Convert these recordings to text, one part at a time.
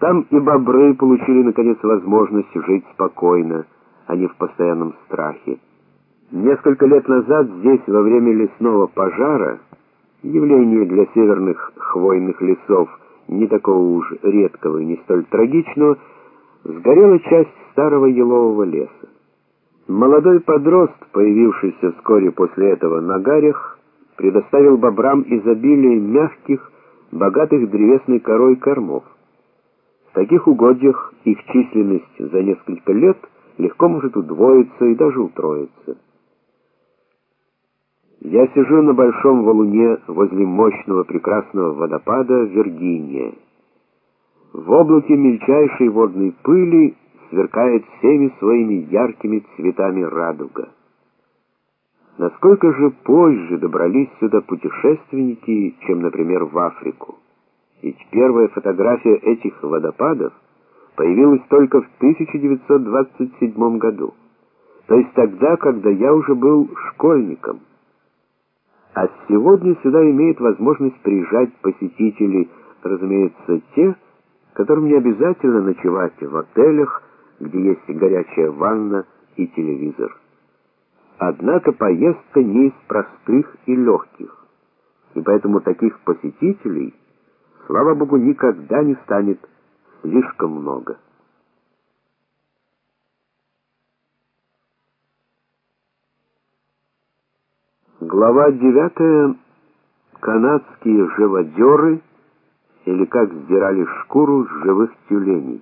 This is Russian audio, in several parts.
Там и бобры получили, наконец, возможность жить спокойно, а не в постоянном страхе. Несколько лет назад здесь, во время лесного пожара, явление для северных хвойных лесов не такого уж редкого и не столь трагичного, сгорела часть старого елового леса. Молодой подрост, появившийся вскоре после этого на гарях, предоставил бобрам изобилие мягких, богатых древесной корой кормов. В таких угодьях их численность за несколько лет легко может удвоиться и даже утроиться. Я сижу на большом валуне возле мощного прекрасного водопада Виргиния. В облаке мельчайшей водной пыли сверкает всеми своими яркими цветами радуга. Насколько же позже добрались сюда путешественники, чем, например, в Африку? Ведь первая фотография этих водопадов появилась только в 1927 году, то есть тогда, когда я уже был школьником. А сегодня сюда имеют возможность приезжать посетители, разумеется, те, которым не обязательно ночевать в отелях, где есть горячая ванна и телевизор. Однако поездка не из простых и легких, и поэтому таких посетителей, слава Богу, никогда не станет слишком много. Глава 9. Канадские живодеры, или как сдирали шкуру с живых тюленей.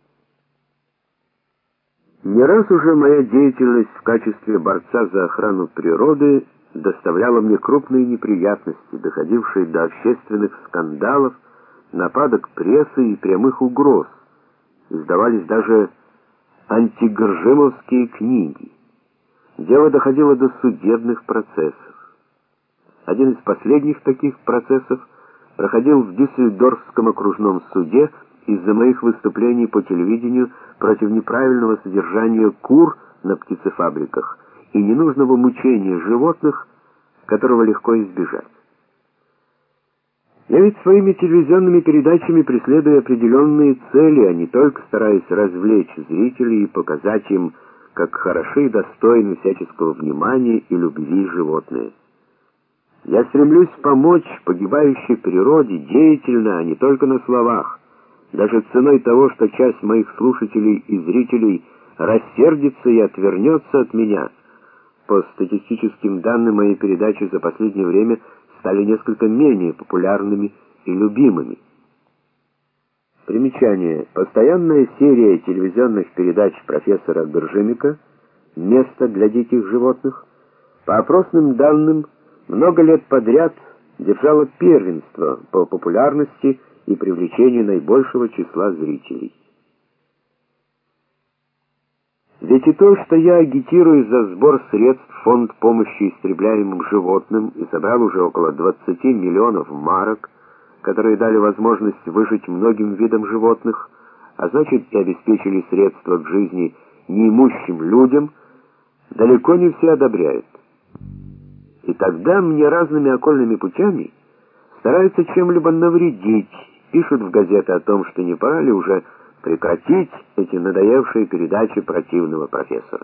Не раз уже моя деятельность в качестве борца за охрану природы доставляла мне крупные неприятности, доходившие до общественных скандалов, нападок прессы и прямых угроз. Издавались даже антигржимовские книги. Дело доходило до судебных процессов. Один из последних таких процессов проходил в Дюссельдорфском окружном суде из-за моих выступлений по телевидению против неправильного содержания кур на птицефабриках и ненужного мучения животных, которого легко избежать. Я ведь своими телевизионными передачами преследую определенные цели, а не только стараюсь развлечь зрителей и показать им, как хороши и достойны всяческого внимания и любви животные. Я стремлюсь помочь погибающей природе деятельно, а не только на словах, даже ценой того, что часть моих слушателей и зрителей рассердится и отвернется от меня. По статистическим данным, мои передачи за последнее время стали несколько менее популярными и любимыми. Примечание. Постоянная серия телевизионных передач профессора Гржимика «Место для диких животных» по опросным данным много лет подряд держала первенство по популярности и привлечению наибольшего числа зрителей. Ведь и то, что я агитирую за сбор средств в фонд помощи истребляемым животным и собрал уже около 20 миллионов марок, которые дали возможность выжить многим видам животных, а значит и обеспечили средства к жизни неимущим людям, далеко не все одобряют. И тогда мне разными окольными путями стараются чем-либо навредить, пишут в газеты о том, что не пора ли уже прекратить эти надоевшие передачи противного профессора.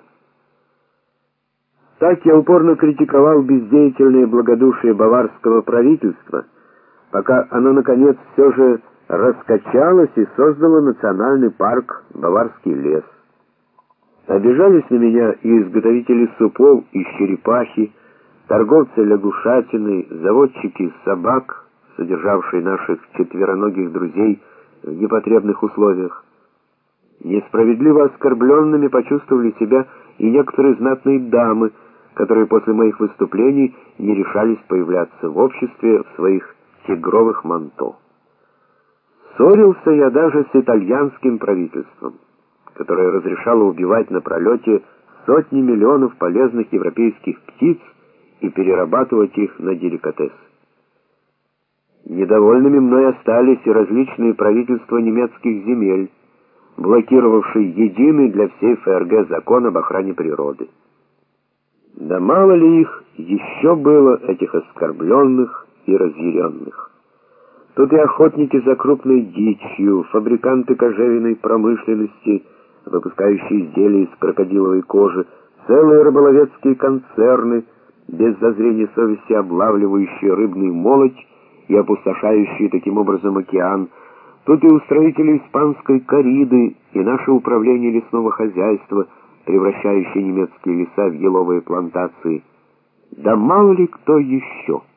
Так я упорно критиковал бездеятельное благодушие баварского правительства, пока оно, наконец, все же раскачалось и создало национальный парк «Баварский лес». Обижались на меня и изготовители супов из черепахи, торговцы лягушатиной, заводчики собак, содержавшие наших четвероногих друзей в непотребных условиях. Несправедливо оскорбленными почувствовали себя и некоторые знатные дамы, которые после моих выступлений не решались появляться в обществе в своих тигровых манто. Ссорился я даже с итальянским правительством, которое разрешало убивать на пролете сотни миллионов полезных европейских птиц и перерабатывать их на деликатес. Недовольными мной остались и различные правительства немецких земель, блокировавшие единый для всей ФРГ закон об охране природы. Да мало ли их еще было, этих оскорбленных и разъяренных. Тут и охотники за крупной дичью, фабриканты кожевенной промышленности, выпускающие изделия из крокодиловой кожи, целые рыболовецкие концерны, без зазрения совести облавливающие рыбный молоть и опустошающие таким образом океан. Тут и устроители испанской корриды, и наше управление лесного хозяйства, превращающее немецкие леса в еловые плантации. Да мало ли кто еще.